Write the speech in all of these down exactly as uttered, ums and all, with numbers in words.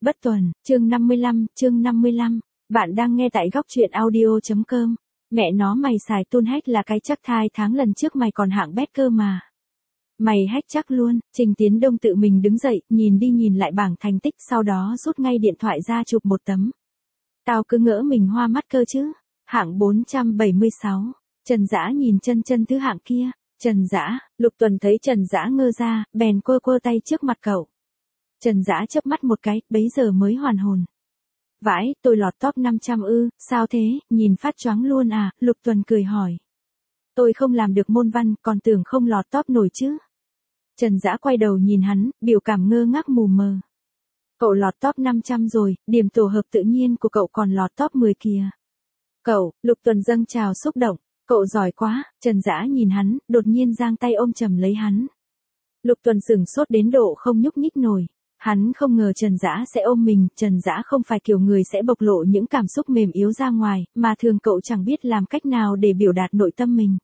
Bất Tuần, chương năm mươi lăm, chương năm mươi lăm. Bạn đang nghe tại góc truyện audio.com. Mẹ nó mày xài Toon Hack là cái chắc thai tháng lần trước mày còn hạng bét cơ mà. Mày hack chắc luôn. Trình Tiến Đông tự mình đứng dậy, nhìn đi nhìn lại bảng thành tích, sau đó rút ngay điện thoại ra chụp một tấm. Tao cứ ngỡ mình hoa mắt cơ chứ. Hạng bốn trăm bảy mươi sáu. Trần Dã nhìn chân chân thứ hạng kia. Trần Dã, Lục Tuần thấy Trần Dã ngơ ra, bèn quơ quơ tay trước mặt cậu. Trần Dã chớp mắt một cái, bấy giờ mới hoàn hồn. Vãi, tôi lọt top năm trăm ư, sao thế, nhìn phát choáng luôn à, Lục Tuần cười hỏi. Tôi không làm được môn văn, còn tưởng không lọt top nổi chứ. Trần Dã quay đầu nhìn hắn, biểu cảm ngơ ngác mù mờ. Cậu lọt top năm trăm rồi, điểm tổ hợp tự nhiên của cậu còn lọt top mười kìa. Cậu, Lục Tuần dâng trào xúc động, cậu giỏi quá, Trần Dã nhìn hắn, đột nhiên giang tay ôm chầm lấy hắn. Lục Tuần sửng sốt đến độ không nhúc nhích nổi. Hắn không ngờ Trần Dã sẽ ôm mình, Trần Dã không phải kiểu người sẽ bộc lộ những cảm xúc mềm yếu ra ngoài, mà thường cậu chẳng biết làm cách nào để biểu đạt nội tâm mình.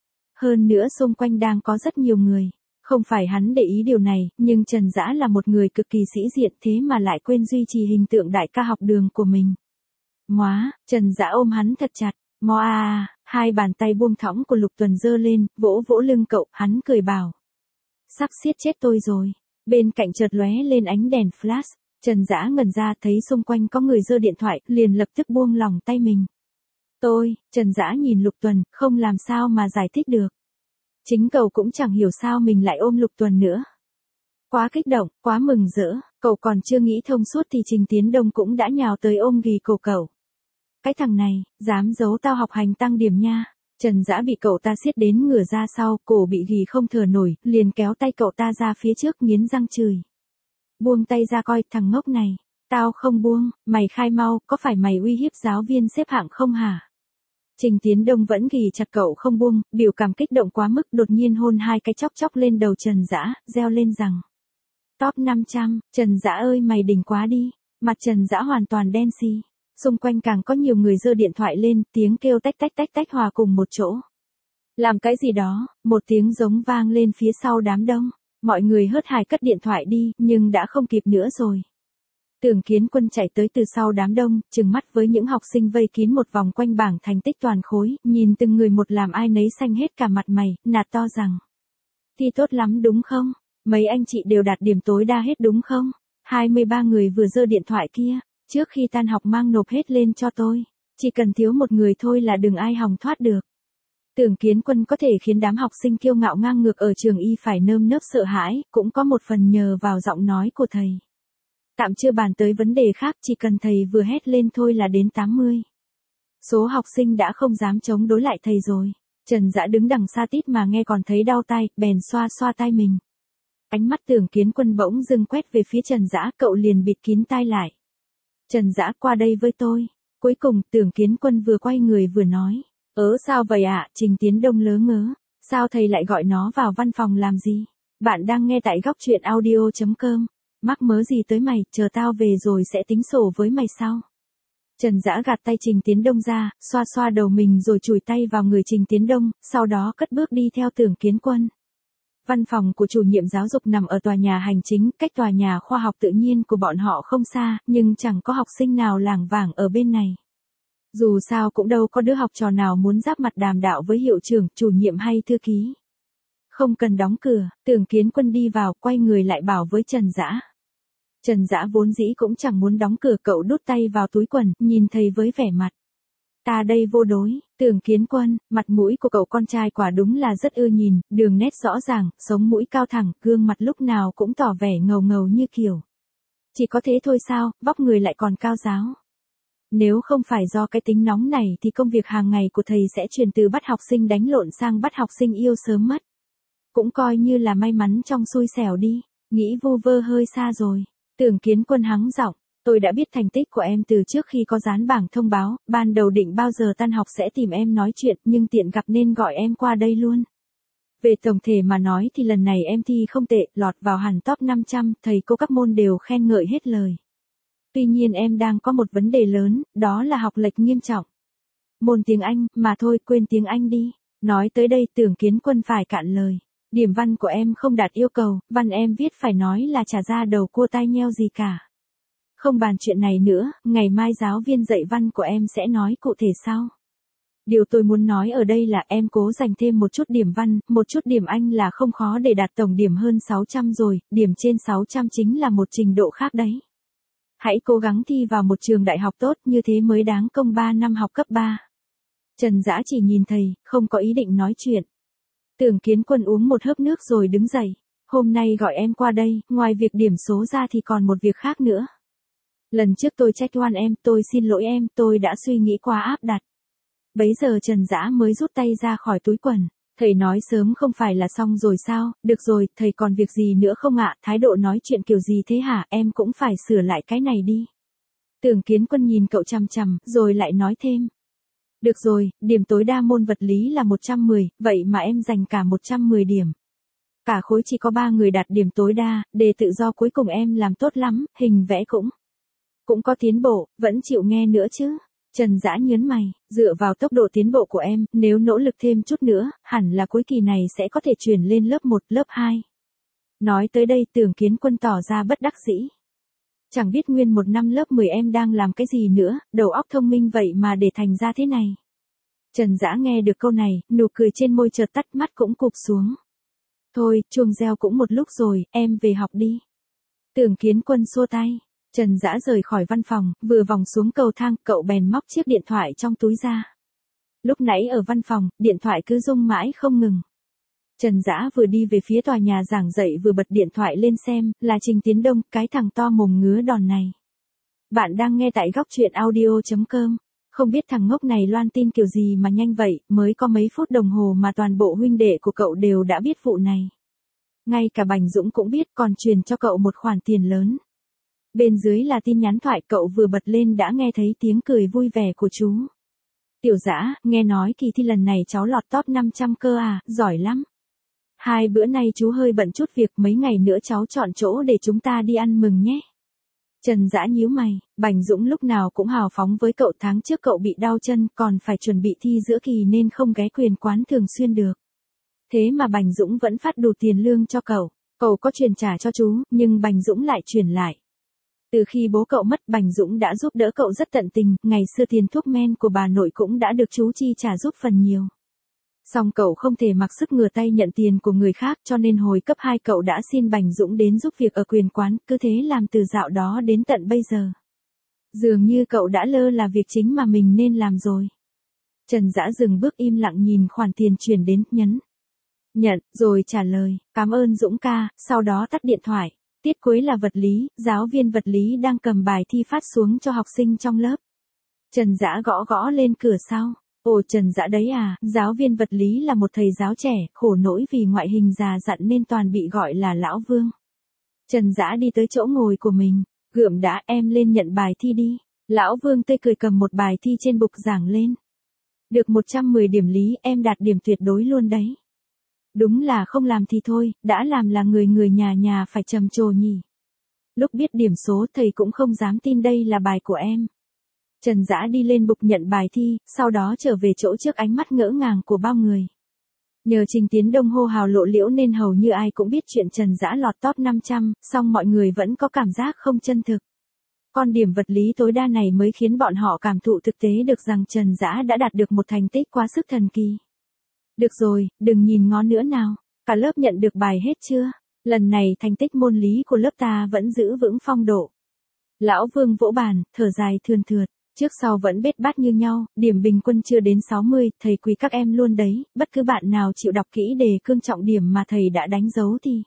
Hơn nữa xung quanh đang có rất nhiều người. Không phải hắn để ý điều này, nhưng Trần Dã là một người cực kỳ sĩ diện thế mà lại quên duy trì hình tượng đại ca học đường của mình. Móa, Trần Dã ôm hắn thật chặt, móa à, hai bàn tay buông thõng của Lục Tuần giơ lên, vỗ vỗ lưng cậu, hắn cười bảo. Sắp xiết chết tôi rồi. Bên cạnh chợt lóe lên ánh đèn flash, Trần Dã ngẩn ra thấy xung quanh có người giơ điện thoại, liền lập tức buông lỏng tay mình. Tôi, Trần Dã nhìn Lục Tuần, không làm sao mà giải thích được. Chính cậu cũng chẳng hiểu sao mình lại ôm Lục Tuần nữa. Quá kích động, quá mừng rỡ, cậu còn chưa nghĩ thông suốt thì Trình Tiến Đông cũng đã nhào tới ôm ghì cổ cậu. Cái thằng này, dám giấu tao học hành tăng điểm nha. Trần Dã bị cậu ta siết đến ngửa ra sau, cổ bị ghì không thở nổi, liền kéo tay cậu ta ra phía trước nghiến răng chửi. Buông tay ra coi, thằng ngốc này. Tao không buông, mày khai mau, có phải mày uy hiếp giáo viên xếp hạng không hả? Trình Tiến Đông vẫn ghì chặt cậu không buông, biểu cảm kích động quá mức đột nhiên hôn hai cái chóc chóc lên đầu Trần Dã, reo lên rằng. Top năm trăm, Trần Dã ơi mày đỉnh quá đi, mặt Trần Dã hoàn toàn đen xì. Xung quanh càng có nhiều người giơ điện thoại lên, tiếng kêu tách tách tách tách hòa cùng một chỗ. Làm cái gì đó, một tiếng giống vang lên phía sau đám đông. Mọi người hớt hải cất điện thoại đi, nhưng đã không kịp nữa rồi. Tưởng Kiến Quân chạy tới từ sau đám đông, trừng mắt với những học sinh vây kín một vòng quanh bảng thành tích toàn khối, nhìn từng người một làm ai nấy xanh hết cả mặt mày, nạt to rằng. Thi tốt lắm đúng không? Mấy anh chị đều đạt điểm tối đa hết đúng không? hai mươi ba người vừa giơ điện thoại kia. Trước khi tan học mang nộp hết lên cho tôi. Chỉ cần thiếu một người thôi là đừng ai hòng thoát được. Tưởng Kiến Quân có thể khiến đám học sinh kiêu ngạo ngang ngược ở trường y phải nơm nớp sợ hãi, cũng có một phần nhờ vào giọng nói của thầy. Tạm chưa bàn tới vấn đề khác, chỉ cần thầy vừa hét lên thôi là đến tám mươi. Số học sinh đã không dám chống đối lại thầy rồi. Trần Dã đứng đằng xa tít mà nghe còn thấy đau tai, bèn xoa xoa tai mình. Ánh mắt Tưởng Kiến Quân bỗng dưng quét về phía Trần Dã, cậu liền bịt kín tai lại. Trần Dã qua đây với tôi. Cuối cùng Tưởng Kiến Quân vừa quay người vừa nói. Ớ sao vậy ạ? À? Trình Tiến Đông lớ ngớ. Sao thầy lại gọi nó vào văn phòng làm gì? Bạn đang nghe tại góc truyện audio.com. Mắc mớ gì tới mày, chờ tao về rồi sẽ tính sổ với mày sau. Trần Dã gạt tay Trình Tiến Đông ra, xoa xoa đầu mình rồi chùi tay vào người Trình Tiến Đông, sau đó cất bước đi theo Tưởng Kiến Quân. Văn phòng của chủ nhiệm giáo dục nằm ở tòa nhà hành chính, cách tòa nhà khoa học tự nhiên của bọn họ không xa, nhưng chẳng có học sinh nào lảng vảng ở bên này. Dù sao cũng đâu có đứa học trò nào muốn giáp mặt đàm đạo với hiệu trưởng, chủ nhiệm hay thư ký. Không cần đóng cửa, Tưởng Kiến Quân đi vào, quay người lại bảo với Trần Dã. Trần Dã vốn dĩ cũng chẳng muốn đóng cửa, cậu đút tay vào túi quần, nhìn thầy với vẻ mặt. Ta đây vô đối, Tưởng Kiến Quân, mặt mũi của cậu con trai quả đúng là rất ưa nhìn, đường nét rõ ràng, sống mũi cao thẳng, gương mặt lúc nào cũng tỏ vẻ ngầu ngầu như kiểu. Chỉ có thế thôi sao, vóc người lại còn cao ráo. Nếu không phải do cái tính nóng này thì công việc hàng ngày của thầy sẽ chuyển từ bắt học sinh đánh lộn sang bắt học sinh yêu sớm mất. Cũng coi như là may mắn trong xui xẻo đi, nghĩ vu vơ hơi xa rồi. Tưởng Kiến Quân hắng giọng. Tôi đã biết thành tích của em từ trước khi có dán bảng thông báo, ban đầu định bao giờ tan học sẽ tìm em nói chuyện, nhưng tiện gặp nên gọi em qua đây luôn. Về tổng thể mà nói thì lần này em thi không tệ, lọt vào hẳn top năm trăm, thầy cô các môn đều khen ngợi hết lời. Tuy nhiên em đang có một vấn đề lớn, đó là học lệch nghiêm trọng. Môn tiếng Anh, mà thôi quên tiếng Anh đi. Nói tới đây Tưởng Kiến Quân phải cạn lời. Điểm văn của em không đạt yêu cầu, văn em viết phải nói là trả ra đầu cua tai nheo gì cả. Không bàn chuyện này nữa, ngày mai giáo viên dạy văn của em sẽ nói cụ thể sau. Điều tôi muốn nói ở đây là em cố dành thêm một chút điểm văn, một chút điểm Anh là không khó để đạt tổng điểm hơn sáu trăm rồi, điểm trên sáu trăm chính là một trình độ khác đấy. Hãy cố gắng thi vào một trường đại học tốt, như thế mới đáng công ba năm học cấp ba. Trần Dã chỉ nhìn thầy, không có ý định nói chuyện. Tưởng Kiến Quân uống một hớp nước rồi đứng dậy. Hôm nay gọi em qua đây, ngoài việc điểm số ra thì còn một việc khác nữa. Lần trước tôi trách oan em, tôi xin lỗi em, tôi đã suy nghĩ quá áp đặt. Bấy giờ Trần Dã mới rút tay ra khỏi túi quần. Thầy nói sớm không phải là xong rồi sao, được rồi, thầy còn việc gì nữa không ạ, thái độ nói chuyện kiểu gì thế hả, em cũng phải sửa lại cái này đi. Tưởng Kiến Quân nhìn cậu chằm chằm, rồi lại nói thêm. Được rồi, điểm tối đa môn vật lý là một trăm mười, vậy mà em dành cả một trăm mười điểm. Cả khối chỉ có ba người đạt điểm tối đa, đề tự do cuối cùng em làm tốt lắm, hình vẽ cũng. Cũng có tiến bộ, vẫn chịu nghe nữa chứ. Trần Dã nhớn mày, dựa vào tốc độ tiến bộ của em, nếu nỗ lực thêm chút nữa, hẳn là cuối kỳ này sẽ có thể chuyển lên lớp một, lớp hai. Nói tới đây Tưởng Kiến Quân tỏ ra bất đắc dĩ. Chẳng biết nguyên một năm lớp mười em đang làm cái gì nữa, đầu óc thông minh vậy mà để thành ra thế này. Trần Dã nghe được câu này, nụ cười trên môi chợt tắt, mắt cũng cụp xuống. Thôi, chuông reo cũng một lúc rồi, em về học đi. Tưởng Kiến Quân xua tay. Trần Dã rời khỏi văn phòng, vừa vòng xuống cầu thang, cậu bèn móc chiếc điện thoại trong túi ra. Lúc nãy ở văn phòng, điện thoại cứ rung mãi không ngừng. Trần Dã vừa đi về phía tòa nhà giảng dạy vừa bật điện thoại lên xem, là Trình Tiến Đông, cái thằng to mồm ngứa đòn này. Bạn đang nghe tại góc truyện audio chấm com. Không biết thằng ngốc này loan tin kiểu gì mà nhanh vậy, mới có mấy phút đồng hồ mà toàn bộ huynh đệ của cậu đều đã biết vụ này. Ngay cả Bành Dũng cũng biết, còn truyền cho cậu một khoản tiền lớn. Bên dưới là tin nhắn thoại, cậu vừa bật lên đã nghe thấy tiếng cười vui vẻ của chú. Tiểu Dã, nghe nói kỳ thi lần này cháu lọt top năm trăm cơ à, giỏi lắm. Hai bữa nay chú hơi bận chút việc, mấy ngày nữa cháu chọn chỗ để chúng ta đi ăn mừng nhé. Trần Dã nhíu mày, Bành Dũng lúc nào cũng hào phóng với cậu, tháng trước cậu bị đau chân còn phải chuẩn bị thi giữa kỳ nên không ghé quyền quán thường xuyên được. Thế mà Bành Dũng vẫn phát đủ tiền lương cho cậu, cậu có truyền trả cho chú, nhưng Bành Dũng lại chuyển lại. Từ khi bố cậu mất, Bành Dũng đã giúp đỡ cậu rất tận tình, ngày xưa tiền thuốc men của bà nội cũng đã được chú chi trả giúp phần nhiều. Song cậu không thể mặc sức ngửa tay nhận tiền của người khác, cho nên hồi cấp hai cậu đã xin Bành Dũng đến giúp việc ở quyền quán, cứ thế làm từ dạo đó đến tận bây giờ. Dường như cậu đã lơ là việc chính mà mình nên làm rồi. Trần Dã dừng bước im lặng nhìn khoản tiền chuyển đến, nhấn nhận, rồi trả lời, cảm ơn Dũng ca, sau đó tắt điện thoại. Tiết cuối là vật lý, giáo viên vật lý đang cầm bài thi phát xuống cho học sinh trong lớp. Trần Dã gõ gõ lên cửa sau. Ồ, Trần Dã đấy à, giáo viên vật lý là một thầy giáo trẻ, khổ nỗi vì ngoại hình già dặn nên toàn bị gọi là Lão Vương. Trần Dã đi tới chỗ ngồi của mình, gượm đã, em lên nhận bài thi đi. Lão Vương tươi cười cầm một bài thi trên bục giảng lên. Được một trăm mười điểm lý, em đạt điểm tuyệt đối luôn đấy. Đúng là không làm thì thôi, đã làm là người người nhà nhà phải trầm trồ nhỉ. Lúc biết điểm số thầy cũng không dám tin đây là bài của em. Trần Dã đi lên bục nhận bài thi, sau đó trở về chỗ trước ánh mắt ngỡ ngàng của bao người. Nhờ Trình Tiến Đông hô hào lộ liễu nên hầu như ai cũng biết chuyện Trần Dã lọt top năm trăm, song mọi người vẫn có cảm giác không chân thực. Con điểm vật lý tối đa này mới khiến bọn họ cảm thụ thực tế được rằng Trần Dã đã đạt được một thành tích quá sức thần kỳ. Được rồi, đừng nhìn ngó nữa nào, cả lớp nhận được bài hết chưa? Lần này thành tích môn lý của lớp ta vẫn giữ vững phong độ. Lão Vương vỗ bàn, thở dài thườn thượt, trước sau vẫn bết bát như nhau, điểm bình quân chưa đến sáu mươi, thầy quý các em luôn đấy, bất cứ bạn nào chịu đọc kỹ đề cương trọng điểm mà thầy đã đánh dấu thì.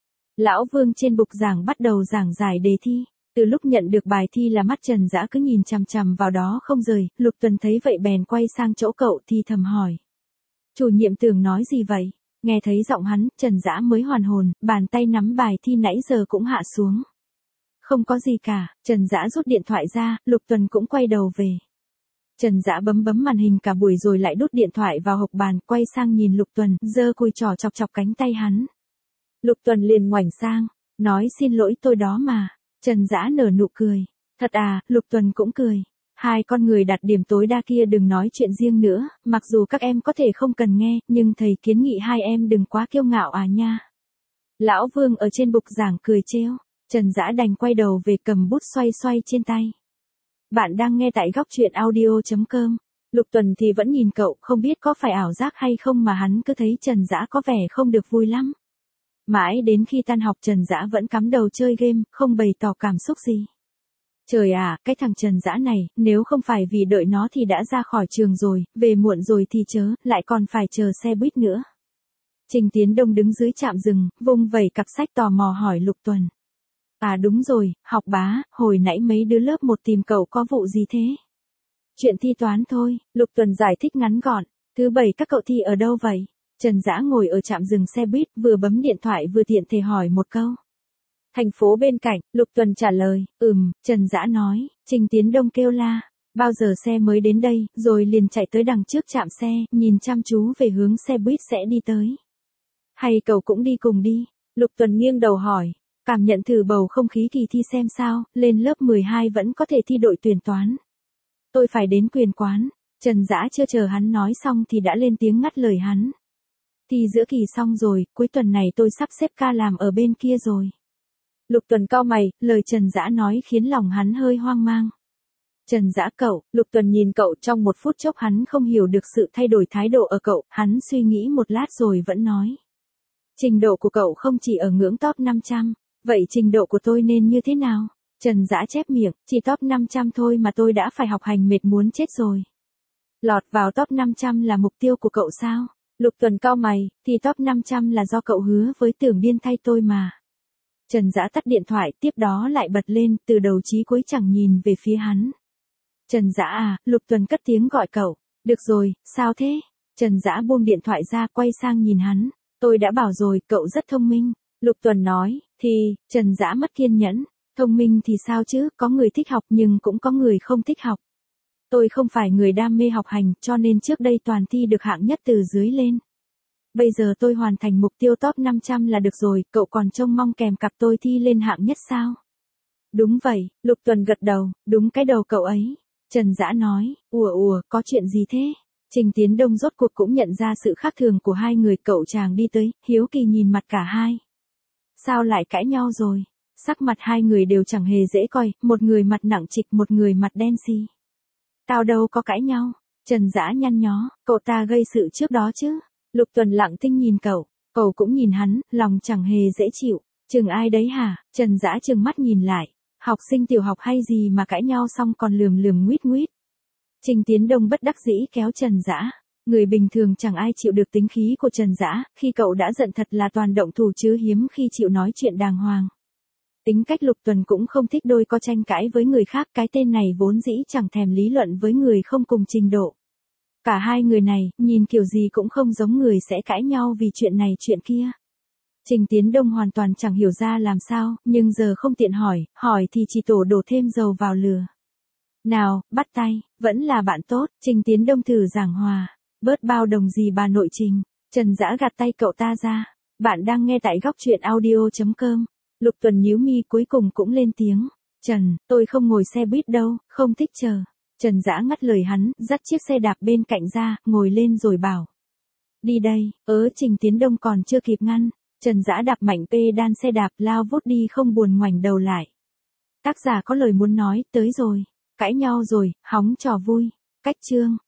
Lão Vương trên bục giảng bắt đầu giảng giải đề thi. Từ lúc nhận được bài thi là mắt Trần Dã cứ nhìn chằm chằm vào đó không rời, Lục Tuần thấy vậy bèn quay sang chỗ cậu thì thầm hỏi. Chủ nhiệm Tưởng nói gì vậy? Nghe thấy giọng hắn, Trần Dã mới hoàn hồn, bàn tay nắm bài thi nãy giờ cũng hạ xuống. Không có gì cả, Trần Dã rút điện thoại ra, Lục Tuần cũng quay đầu về. Trần Dã bấm bấm màn hình cả buổi rồi lại đút điện thoại vào hộc bàn, quay sang nhìn Lục Tuần, giơ cùi trỏ chọc chọc cánh tay hắn. Lục Tuần liền ngoảnh sang, nói xin lỗi tôi đó mà. Trần Dã nở nụ cười. Thật à, Lục Tuần cũng cười. Hai con người đạt điểm tối đa kia đừng nói chuyện riêng nữa, mặc dù các em có thể không cần nghe, nhưng thầy kiến nghị hai em đừng quá kiêu ngạo à nha. Lão Vương ở trên bục giảng cười trêu. Trần Dã đành quay đầu về cầm bút xoay xoay trên tay. Bạn đang nghe tại góc truyện audio chấm com. Lục Tuần thì vẫn nhìn cậu, không biết có phải ảo giác hay không mà hắn cứ thấy Trần Dã có vẻ không được vui lắm. Mãi đến khi tan học Trần Dã vẫn cắm đầu chơi game, không bày tỏ cảm xúc gì. Trời à, cái thằng Trần Dã này, nếu không phải vì đợi nó thì đã ra khỏi trường rồi, về muộn rồi thì chớ, lại còn phải chờ xe buýt nữa. Trình Tiến Đông đứng dưới trạm dừng, vung vẩy cặp sách tò mò hỏi Lục Tuần. À đúng rồi, học bá, hồi nãy mấy đứa lớp một tìm cậu có vụ gì thế? Chuyện thi toán thôi, Lục Tuần giải thích ngắn gọn. Thứ bảy các cậu thi ở đâu vậy? Trần Dã ngồi ở trạm dừng xe buýt, vừa bấm điện thoại vừa tiện thể hỏi một câu. Thành phố bên cạnh, Lục Tuần trả lời. Ừm, Trần Dã nói. Trình Tiến Đông kêu la. Bao giờ xe mới đến đây, rồi liền chạy tới đằng trước trạm xe, nhìn chăm chú về hướng xe buýt sẽ đi tới. Hay cậu cũng đi cùng đi? Lục Tuần nghiêng đầu hỏi. Cảm nhận thử bầu không khí kỳ thi xem sao, lên lớp mười hai vẫn có thể thi đội tuyển toán. Tôi phải đến quyền quán. Trần Dã chưa chờ hắn nói xong thì đã lên tiếng ngắt lời hắn. Thi giữa kỳ xong rồi, cuối tuần này tôi sắp xếp ca làm ở bên kia rồi. Lục Tuần cau mày, lời Trần Dã nói khiến lòng hắn hơi hoang mang. Trần Dã cậu, Lục Tuần nhìn cậu trong một phút chốc hắn không hiểu được sự thay đổi thái độ ở cậu, hắn suy nghĩ một lát rồi vẫn nói. Trình độ của cậu không chỉ ở ngưỡng top năm trăm, vậy trình độ của tôi nên như thế nào? Trần Dã chép miệng, chỉ top năm trăm thôi mà tôi đã phải học hành mệt muốn chết rồi. Lọt vào top năm trăm là mục tiêu của cậu sao? Lục Tuần cau mày, thì top năm trăm là do cậu hứa với Tưởng Điên thay tôi mà. Trần Dã tắt điện thoại, tiếp đó lại bật lên, từ đầu chí cuối chẳng nhìn về phía hắn. Trần Dã à, Lục Tuần cất tiếng gọi cậu. Được rồi, sao thế? Trần Dã buông điện thoại ra, quay sang nhìn hắn. Tôi đã bảo rồi, cậu rất thông minh. Lục Tuần nói, thì, Trần Dã mất kiên nhẫn. Thông minh thì sao chứ, có người thích học nhưng cũng có người không thích học. Tôi không phải người đam mê học hành, cho nên trước đây toàn thi được hạng nhất từ dưới lên. Bây giờ tôi hoàn thành mục tiêu top năm trăm là được rồi, cậu còn trông mong kèm cặp tôi thi lên hạng nhất sao? Đúng vậy, Lục Tuần gật đầu, đúng cái đầu cậu ấy. Trần Dã nói, ùa ùa, có chuyện gì thế? Trình Tiến Đông rốt cuộc cũng nhận ra sự khác thường của hai người, cậu chàng đi tới, hiếu kỳ nhìn mặt cả hai. Sao lại cãi nhau rồi? Sắc mặt hai người đều chẳng hề dễ coi, một người mặt nặng trịch, một người mặt đen xì. Tao đâu có cãi nhau. Trần Dã nhăn nhó, cậu ta gây sự trước đó chứ? Lục Tuần lặng thinh nhìn cậu, cậu cũng nhìn hắn, lòng chẳng hề dễ chịu. Chừng ai đấy hả? Trần Dã trừng mắt nhìn lại. Học sinh tiểu học hay gì mà cãi nhau xong còn lườm lườm nguýt nguýt. Trình Tiến Đông bất đắc dĩ kéo Trần Dã. Người bình thường chẳng ai chịu được tính khí của Trần Dã, khi cậu đã giận thật là toàn động thủ chứ hiếm khi chịu nói chuyện đàng hoàng. Tính cách Lục Tuần cũng không thích đôi co tranh cãi với người khác, cái tên này vốn dĩ chẳng thèm lý luận với người không cùng trình độ. Cả hai người này, nhìn kiểu gì cũng không giống người sẽ cãi nhau vì chuyện này chuyện kia. Trình Tiến Đông hoàn toàn chẳng hiểu ra làm sao, nhưng giờ không tiện hỏi, hỏi thì chỉ tổ đổ thêm dầu vào lửa. Nào, bắt tay, vẫn là bạn tốt, Trình Tiến Đông thử giảng hòa, bớt bao đồng gì bà nội Trình. Trần Dã gạt tay cậu ta ra. Bạn đang nghe tại góc truyện audio chấm com. Lục Tuần nhíu mi cuối cùng cũng lên tiếng. Trần, tôi không ngồi xe buýt đâu, không thích chờ. Trần Dã ngắt lời hắn, dắt chiếc xe đạp bên cạnh ra, ngồi lên rồi bảo. Đi đây, ớ Trình Tiến Đông còn chưa kịp ngăn. Trần Dã đạp mạnh pedal xe đạp lao vút đi không buồn ngoảnh đầu lại. Tác giả có lời muốn nói, tới rồi. Cãi nhau rồi, hóng trò vui. Cách chương.